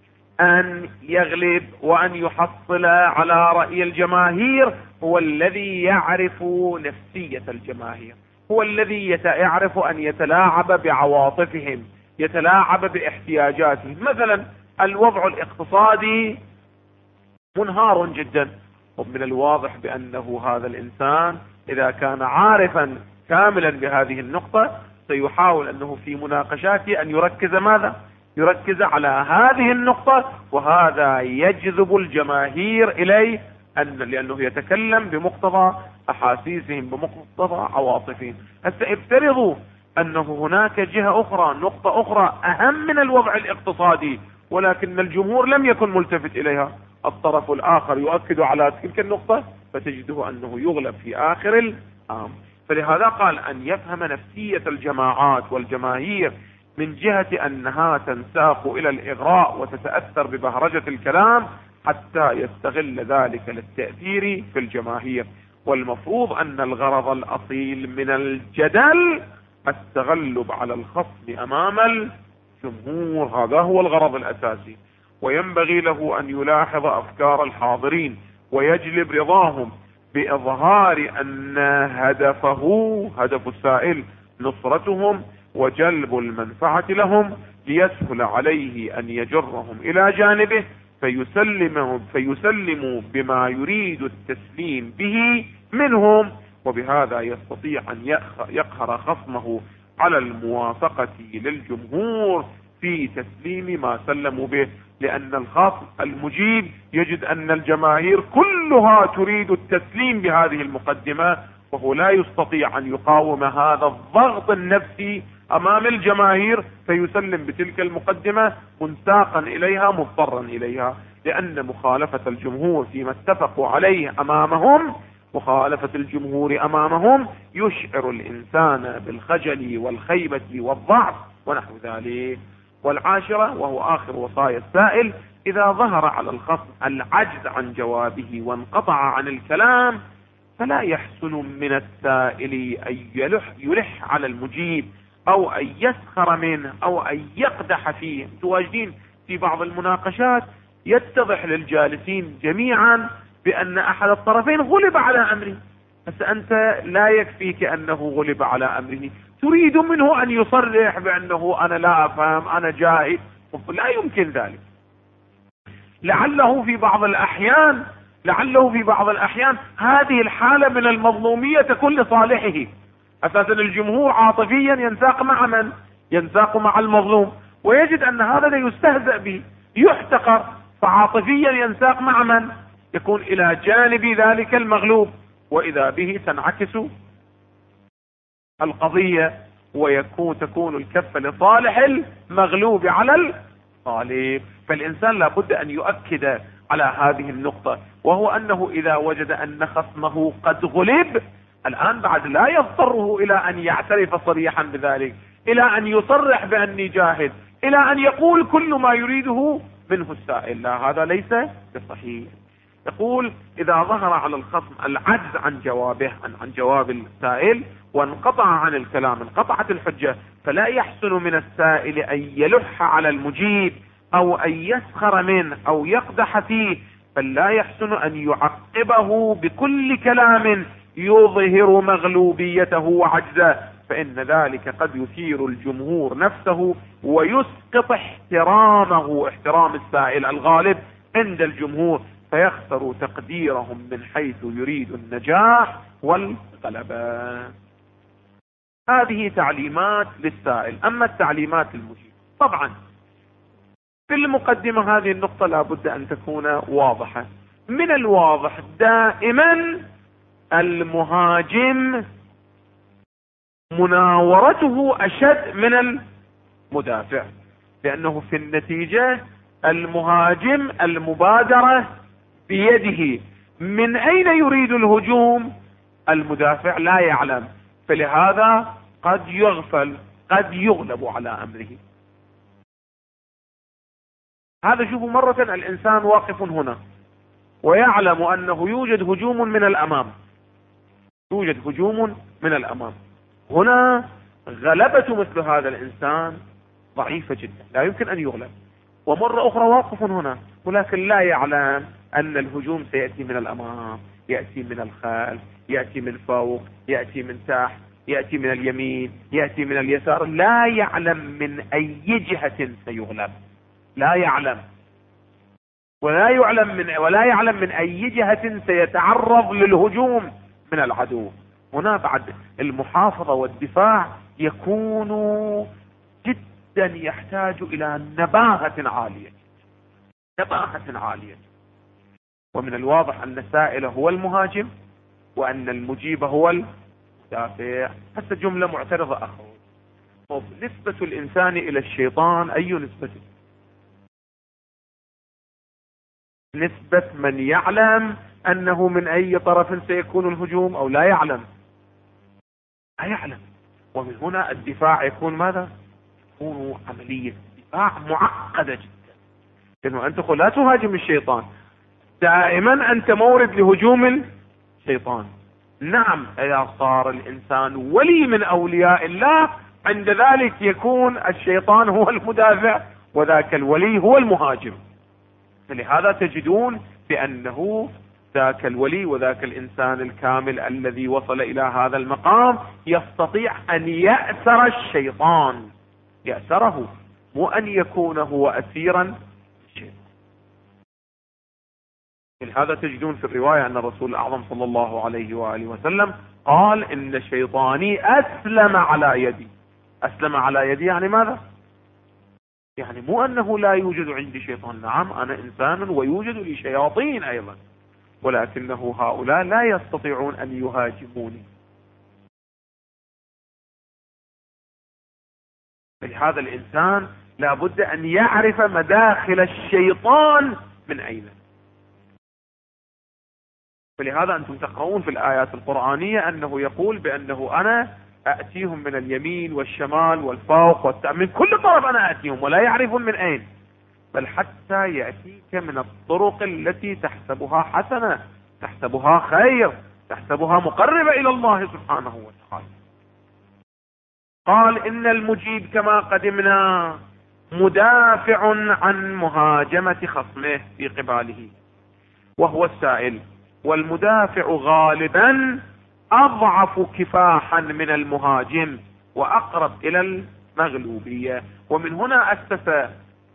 أن يغلب وأن يحصل على رأي الجماهير هو الذي يعرف نفسية الجماهير، هو الذي يعرف أن يتلاعب بعواطفهم، يتلاعب باحتياجاتهم. مثلا الوضع الاقتصادي منهار جدا، ومن الواضح بأنه هذا الإنسان إذا كان عارفا كاملا بهذه النقطة سيحاول أنه في مناقشاته أن يركز ماذا؟ يركز على هذه النقطة، وهذا يجذب الجماهير إليه لأنه يتكلم بمقتضى أحاسيسهم بمقتضى عواطفهم. هسه افترضوا أنه هناك جهة أخرى، نقطة أخرى أهم من الوضع الاقتصادي، ولكن الجمهور لم يكن ملتفت إليها، الطرف الآخر يؤكد على تلك النقطة، فتجده أنه يغلب في آخر الأمر. فلهذا قال أن يفهم نفسية الجماعات والجماهير من جهة أنها تنساق إلى الإغراء وتتأثر ببهرجة الكلام حتى يستغل ذلك للتأثير في الجماهير. والمفروض أن الغرض الأصيل من الجدل التغلب على الخصم أمام الجمهور، هذا هو الغرض الأساسي. وينبغي له أن يلاحظ أفكار الحاضرين ويجلب رضاهم بإظهار أن هدف السائل نصرتهم وجلب المنفعة لهم، ليسهل عليه أن يجرهم إلى جانبه فيسلموا بما يريد التسليم به منهم، وبهذا يستطيع أن يقهر خصمه على الموافقة للجمهور في تسليم ما سلموا به، لأن الخصم المجيب يجد أن الجماهير كلها تريد التسليم بهذه المقدمة، وهو لا يستطيع أن يقاوم هذا الضغط النفسي أمام الجماهير فيسلم بتلك المقدمة منساقا إليها مضطرا إليها، لأن مخالفة الجمهور فيما اتفقوا عليه أمامهم، مخالفة الجمهور أمامهم يشعر الإنسان بالخجل والخيبة والضعف ونحو ذلك. والعاشرة وهو آخر وصايا السائل: إذا ظهر على الخصم العجز عن جوابه وانقطع عن الكلام فلا يحسن من السائل أن يلح على المجيب أو أن يسخر منه أو أن يقدح فيه. تواجدين في بعض المناقشات يتضح للجالسين جميعا بأن أحد الطرفين غلب على أمره، بس أنت لا يكفيك أنه غلب على أمره، تريد منه أن يصرح بأنه أنا لا أفهم، أنا جاهل. لا يمكن ذلك. لعله في بعض الأحيان هذه الحالة من المظلومية تكون لصالحه. أساسا الجمهور عاطفيا ينساق مع من؟ ينساق مع المظلوم، ويجد أن هذا لا يستهزأ به، يحتقر، فعاطفيا ينساق مع من؟ يكون إلى جانب ذلك المغلوب، وإذا به تنعكس القضية تكون الكفة لصالح المغلوب على الغالب. فالإنسان لابد أن يؤكد على هذه النقطة، وهو أنه إذا وجد أن خصمه قد غلب الآن بعد لا يضطره إلى أن يعترف صريحا بذلك، إلى أن يصرح بأني جاهد، إلى أن يقول كل ما يريده منه السائل. لا، هذا ليس بصحيح. يقول: إذا ظهر على الخصم العجز عن جوابه، عن جواب السائل، وانقطع عن الكلام، انقطعت الحجة، فلا يحسن من السائل أن يلح على المجيب أو أن يسخر منه أو يقدح فيه، بل لا يحسن أن يعقبه بكل كلام يظهر مغلوبيته وعجزه، فإن ذلك قد يثير الجمهور نفسه ويسقط احترام السائل الغالب عند الجمهور، فيخسر تقديرهم من حيث يريد النجاح والغلبة. هذه تعليمات للسائل. أما التعليمات المجيب، طبعا في المقدمة هذه النقطة لابد أن تكون واضحة. من الواضح دائما المهاجم مناورته أشد من المدافع، لأنه في النتيجة المهاجم المبادرة بيده. من أين يريد الهجوم؟ المدافع لا يعلم، فلهذا قد يغفل، قد يغلب على أمره. هذا شوفوا، مرة الإنسان واقف هنا ويعلم أنه يوجد هجوم من الأمام، هنا غلبة مثل هذا الإنسان ضعيفة جدا، لا يمكن أن يغلب. ومرة أخرى واقف هنا ولكن لا يعلم أن الهجوم سيأتي من الأمام، يأتي من الخلف، يأتي من فوق، يأتي من تحت، يأتي من اليمين، يأتي من اليسار، لا يعلم من أي جهة سيغلب، لا يعلم، ولا يعلم من أي جهة سيتعرض للهجوم من العدو. هنا بعد المحافظة والدفاع يكون جدا يحتاج إلى نباهة عالية. ومن الواضح أن السائل هو المهاجم وأن المجيب هو المدافع. حتى جملة معترضة أخوة، نسبة الإنسان إلى الشيطان أي نسبة؟ نسبة من يعلم أنه من أي طرف سيكون الهجوم أو لا يعلم؟ لا يعلم. ومن هنا الدفاع يكون ماذا؟ يكون عملية دفاع معقدة جدا، لأنه أنت لا تهاجم الشيطان، دائما أنت مورد لهجوم الشيطان. نعم، إذا صار الإنسان ولي من أولياء الله عند ذلك يكون الشيطان هو المدافع وذاك الولي هو المهاجم. فلهذا تجدون بأنه ذاك الولي وذاك الإنسان الكامل الذي وصل إلى هذا المقام يستطيع أن يأسر الشيطان، يأسره، مو أن يكون هو أسيرا الشيطان. لهذا تجدون في الرواية أن الرسول الأعظم صلى الله عليه وآله وسلم قال إن شيطاني أسلم على يدي. أسلم على يدي يعني ماذا؟ يعني مو أنه لا يوجد عندي شيطان، نعم أنا إنسان ويوجد لي شياطين أيضا، ولكنه هؤلاء لا يستطيعون أن يهاجموني. لهذا الإنسان لابد أن يعرف مداخل الشيطان من أين. فلهذا أنتم تقرؤون في الآيات القرآنية أنه يقول بأنه أنا أأتيهم من اليمين والشمال والفوق من كل طرف أنا أأتيهم، ولا يعرفون من أين، بل حتى يأتيك من الطرق التي تحسبها حسنة، تحسبها خير، تحسبها مقربة إلى الله سبحانه وتعالى. قال إن المجيب كما قدمنا مدافع عن مهاجمة خصمه في قباله وهو السائل، والمدافع غالبا أضعف كفاحا من المهاجم وأقرب إلى المغلوبية. ومن هنا أسس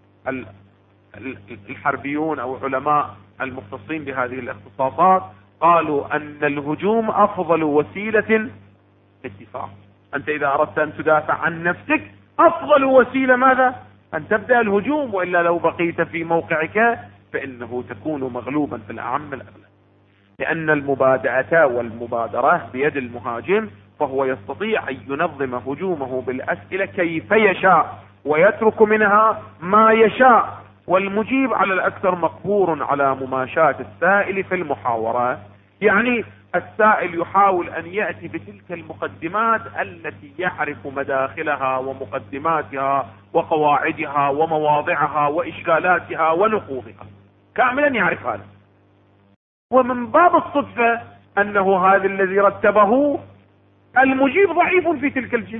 الحربيون أو علماء المختصين بهذه الاختصاصات قالوا أن الهجوم أفضل وسيلة للدفاع. أنت إذا أردت أن تدافع عن نفسك أفضل وسيلة ماذا؟ أن تبدأ الهجوم، وإلا لو بقيت في موقعك فإنه تكون مغلوبا في الأعم الأغلب، لأن المبادئة والمبادرة بيد المهاجم، فهو يستطيع أن ينظم هجومه بالأسئلة كيف يشاء ويترك منها ما يشاء. والمجيب على الأكثر مقهور على مماشاة السائل في المحاورة، يعني السائل يحاول أن يأتي بتلك المقدمات التي يعرف مداخلها ومقدماتها وقواعدها ومواضعها وإشكالاتها ونقوضها، كاملا يعرف هذا. ومن باب الصدفة أنه هذا الذي رتبه المجيب ضعيف في تلك الجهة.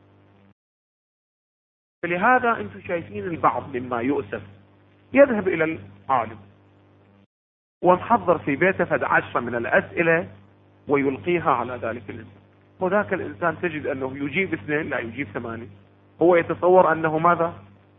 فلهذا أنتم شايفين البعض مما يؤسف يذهب إلى العالم ومحضر في بيته فد 10 من الأسئلة ويلقيها على ذلك الإنسان، وذاك الإنسان تجد أنه يجيب 2 لا يجيب 8. هو يتصور أنه ماذا؟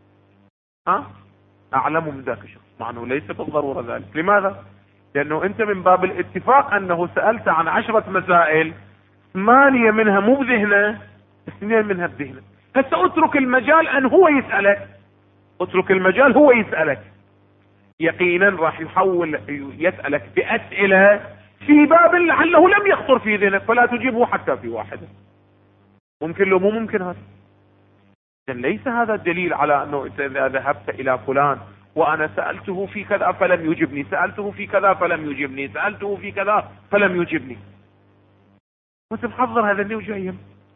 أعلم من ذاك الشخص، مع أنه ليس بالضرورة ذلك. لماذا؟ لأنه أنت من باب الاتفاق أنه سألت عن 10 مسائل، 8 منها مو بذهنه، 2 منها بذهنه. هسه اترك المجال أن هو يسألك، اترك المجال هو يسألك، يقينا راح يحول يسألك بأسئلة في باب لعله لم يخطر في ذهنك، فلا تجيبه حتى في واحدة. ممكن لو مو ممكن هذا. ليس هذا الدليل على أنه إذا ذهبت إلى فلان وأنا سألته في كذا فلم يجبني، سألته في كذا فلم يجبني، سألته في كذا فلم يجبني، وانت محضر هذا اللي وجايهم.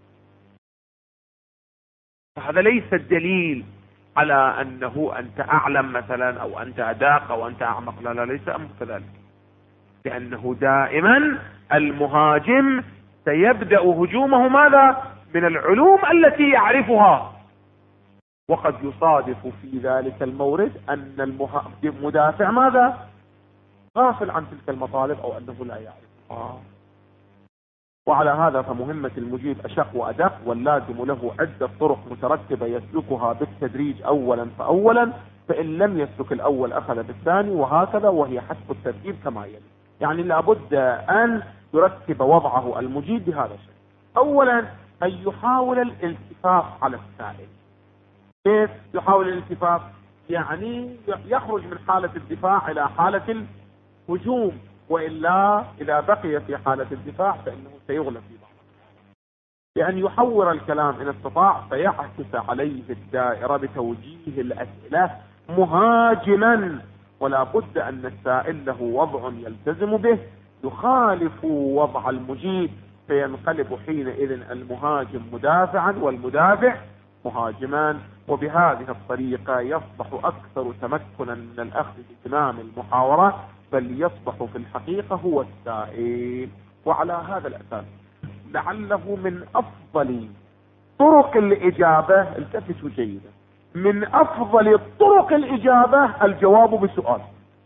فهذا ليس الدليل على أنه أنت أعلم مثلا أو أنت أداق أو أنت أعمق، لا لا، ليس أمر كذلك. لأنه دائما المهاجم سيبدأ هجومه ماذا؟ من العلوم التي يعرفها. وقد يصادف في ذلك المورد أن المدافع ماذا؟ غافل عن تلك المطالب أو أنه لا يعرفها. وعلى هذا فمهمة المجيب أشق وأدق، واللازم له عدة طرق مترتبة يسلكها بالتدريج أولا فأولا، فإن لم يسلك الأول أخذ بالثاني، وهكذا، وهي حسب الترتيب كما يلي. يعني لابد أن يرتب وضعه المجيب بهذا الشيء. أولا أن يحاول الالتفاف على السائل. كيف يحاول الالتفاف؟ يعني يخرج من حالة الدفاع إلى حالة الهجوم، وإلا إذا بقي في حالة الدفاع فإنه سيغلب في بعض، لأن يحور الكلام إن استطاع، فيعكس عليه الدائرة بتوجيه الأسئلة مهاجما. ولا بد أن السائل له وضع يلتزم به يخالف وضع المجيب، فينقلب حينئذ المهاجم مدافعا والمدافع مهاجما. وبهذه الطريقة يصبح أكثر تمكنا من الأخذ بزمام المحاورة، بل يصبح في الحقيقة هو السائل. وعلى هذا الأساس لعله من أفضل طرق الإجابة، التفتوا جيدا، من أفضل طرق الإجابة الجواب بسؤال.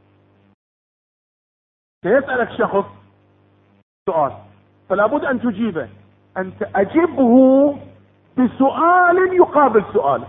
سيسألك شخص سؤال، فلا بد أن تجيبه، أنت أجبه بسؤال يقابل سؤاله،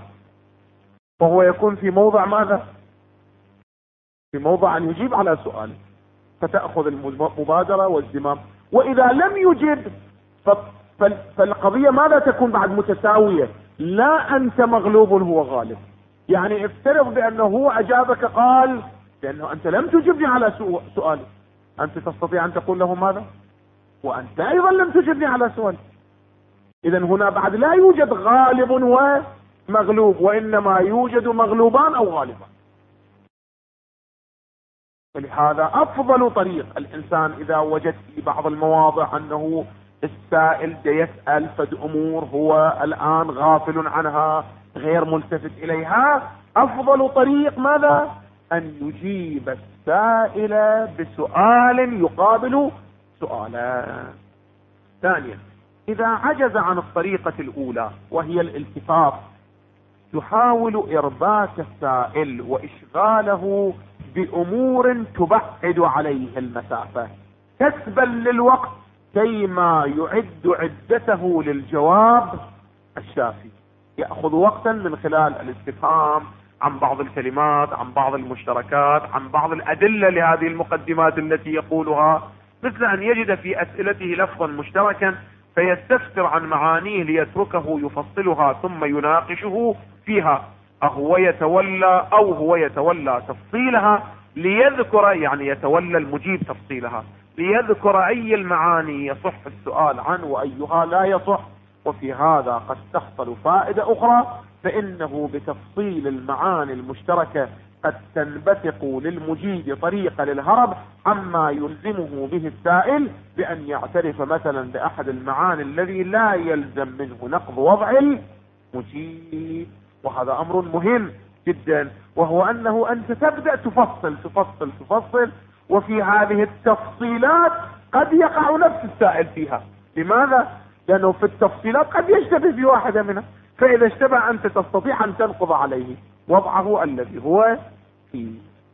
فهو يكون في موضع ماذا؟ في موضع أن يجيب على سؤاله. فتأخذ المبادرة والزمام. وإذا لم يجد فالقضية ماذا تكون بعد؟ متساوية، لا أنت مغلوب هو غالب. يعني افترض بأنه هو أجابك قال لأنه أنت لم تجبني على سؤالي، أنت تستطيع أن تقول له ماذا؟ وأنت أيضا لم تجبني على سؤالي. إذا هنا بعد لا يوجد غالب ومغلوب، وإنما يوجد مغلوبان أو غالبان. ولهذا أفضل طريق الإنسان إذا وجد في بعض المواضع أنه السائل يسأل فد أمور هو الآن غافل عنها غير ملتفت إليها، أفضل طريق ماذا؟ أن يجيب السائل بسؤال يقابل سؤالا. ثانيا، إذا عجز عن الطريقة الأولى وهي الالتفاف، يحاول إرباك السائل وإشغاله بأمور تبعد عليه المسافة كسبا للوقت كيما يعد عدته للجواب الشافي. يأخذ وقتا من خلال الاستفهام عن بعض الكلمات، عن بعض المشتركات، عن بعض الأدلة لهذه المقدمات التي يقولها، مثل أن يجد في أسئلته لفظا مشتركا فيستفسر عن معانيه ليتركه يفصلها ثم يناقشه فيها، أهو يتولى أو هو يتولى تفصيلها ليذكر، يعني يتولى المجيب تفصيلها ليذكر أي المعاني يصح السؤال عنه وأيها لا يصح. وفي هذا قد تحصل فائدة أخرى، فإنه بتفصيل المعاني المشتركة قد تنبثق للمجيب طريقة للهرب عما يلزمه به السائل بأن يعترف مثلا بأحد المعاني الذي لا يلزم منه نقض وضع المجيب. وهذا أمر مهم جدا، وهو أنه أنت تبدأ تفصل، وفي هذه التفصيلات قد يقع نفس السائل فيها. لماذا؟ لأنه في التفصيلات قد يشتبه في واحدة منها، فإذا اشتبه أنت تستطيع أن تنقض عليه وضعه الذي هو فيه.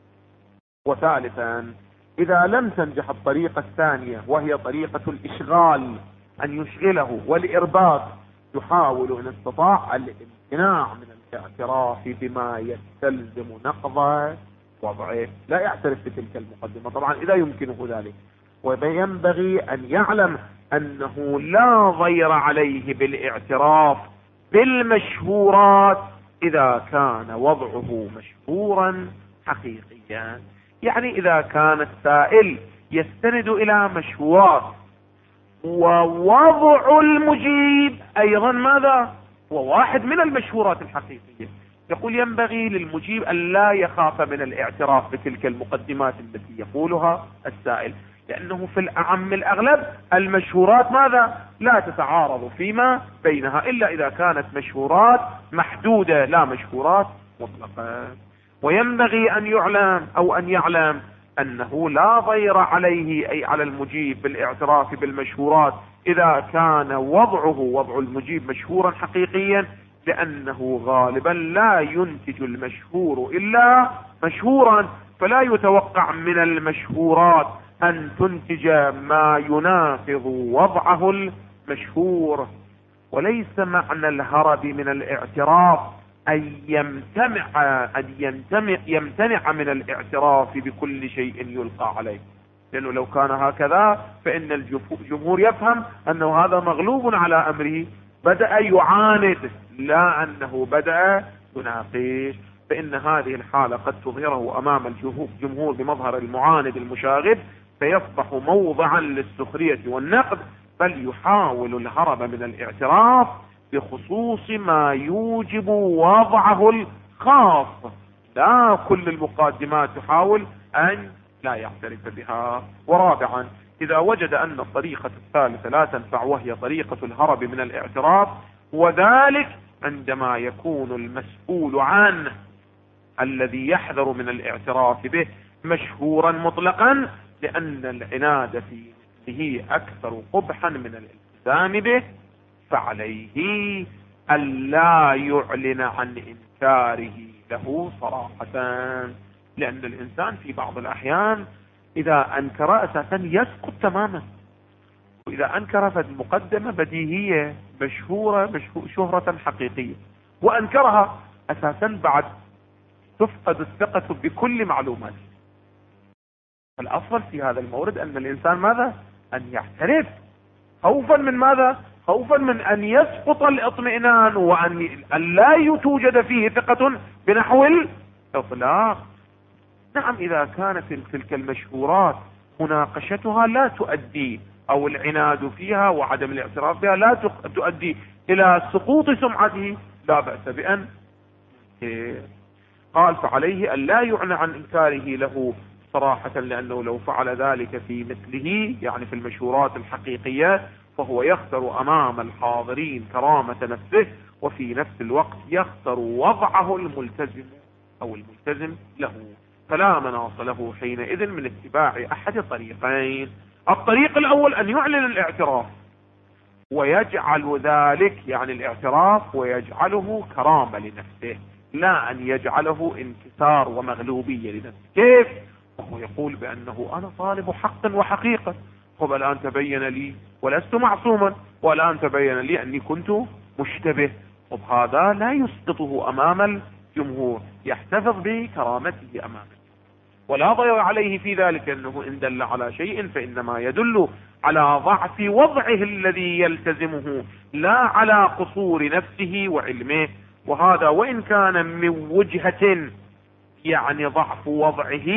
وثالثا، إذا لم تنجح الطريقة الثانية وهي طريقة الإشغال، أن يشغله والإرباط، يحاول إن استطاع الامتناع من الاعتراف بما يستلزم نقض وضعه، لا يعترف بتلك المقدمة طبعا إذا يمكنه ذلك. وينبغي أن يعلم أنه لا ضير عليه بالاعتراف بالمشهورات إذا كان وضعه مشهورا حقيقيا. يعني إذا كان السائل يستند إلى مشهورات ووضع المجيب أيضا ماذا؟ وواحد من المشهورات الحقيقية، يقول ينبغي للمجيب أن لا يخاف من الاعتراف بتلك المقدمات التي يقولها السائل، لأنه في الأعم الأغلب المشهورات ماذا؟ لا تتعارض فيما بينها إلا إذا كانت مشهورات محدودة لا مشهورات مطلقة. وينبغي أن يعلم أنه لا ضير عليه أي على المجيب بالاعتراف بالمشهورات إذا كان وضع المجيب مشهورا حقيقيا، لأنه غالبا لا ينتج المشهور إلا مشهورا، فلا يتوقع من المشهورات أن تنتج ما يناقض وضعه المشهور. وليس معنى الهرب من الاعتراف أن يمتنع من الاعتراف بكل شيء يلقى عليه، لأنه لو كان هكذا فإن الجمهور يفهم أنه هذا مغلوب على أمره بدأ يعاند، لا أنه بدأ يناقش، فإن هذه الحالة قد تظهره أمام الجمهور بمظهر المعاند المشاغب، فيصبح موضعا للسخرية والنقد، بل يحاول الهرب من الاعتراف بخصوص ما يوجب وضعه الخاص، لا كل المقدمات يحاول أن لا يعترف بها. ورابعا، إذا وجد أن الطريقة الثالثة لا تنفع وهي طريقة الهرب من الاعتراف، وذلك عندما يكون المسؤول عنه الذي يحذر من الاعتراف به مشهورا مطلقا، لأن العناد في مثله أكثر قبحا من الالتزام به، فعليه ألا يعلن عن إنكاره له صراحة، لأن الإنسان في بعض الأحيان إذا أنكر أساسا يسقط تماما، وإذا أنكر فالمقدمة بديهية مشهورة شهرة حقيقية وأنكرها أساسا بعد تفقد الثقة بكل معلومات. فالأفضل في هذا المورد أن الإنسان ماذا؟ أن يعترف، خوفا من ماذا؟ خوفا من أن يسقط الاطمئنان وأن لا توجد فيه ثقة بنحو الإطلاق. نعم، إذا كانت تلك المشهورات مناقشتها لا تؤدي، أو العناد فيها وعدم الاعتراف بها لا تؤدي إلى سقوط سمعته، لا بأس بأن قال فعليه أن لا يعنى عن إنكاره له صراحة، لأنه لو فعل ذلك في مثله يعني في المشهورات الحقيقية فهو يخسر أمام الحاضرين كرامة نفسه، وفي نفس الوقت يخسر وضعه الملتزم أو الملتزم له. فلا مناص له حينئذ من اتباع أحد طريقين. الطريق الأول أن يعلن الاعتراف ويجعل ذلك يعني الاعتراف ويجعله كرامة لنفسه، لا أن يجعله انكسار ومغلوبية لنفسه. كيف؟ وهو يقول بأنه أنا طالب حق وحقيقة، طب الآن تبين لي ولست معصوما، والآن تبين لي أني كنت مشتبه. طب هذا لا يسقطه أمام الجمهور، يحتفظ بكرامته أمامه، ولا ضير عليه في ذلك، أنه إن دل على شيء فإنما يدل على ضعف وضعه الذي يلتزمه، لا على قصور نفسه وعلمه. وهذا وإن كان من وجهة يعني ضعف وضعه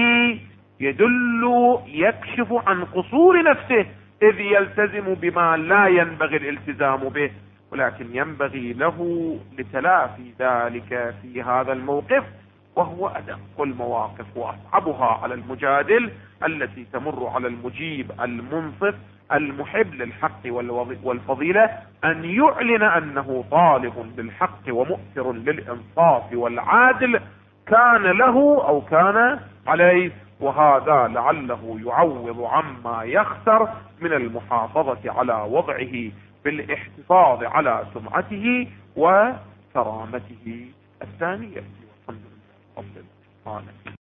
يكشف عن قصور نفسه، إذ يلتزم بما لا ينبغي الالتزام به، ولكن ينبغي له لتلافي ذلك في هذا الموقف، وهو أدق المواقف وأصعبها على المجادل التي تمر على المجيب المنصف المحب للحق والفضيلة، أن يعلن أنه طالب بالحق ومؤثر للإنصاف والعادل كان له أو كان عليه، وهذا لعله يعوض عما يخسر من المحافظة على وضعه بالاحتفاظ على سمعته وكرامته. الثانية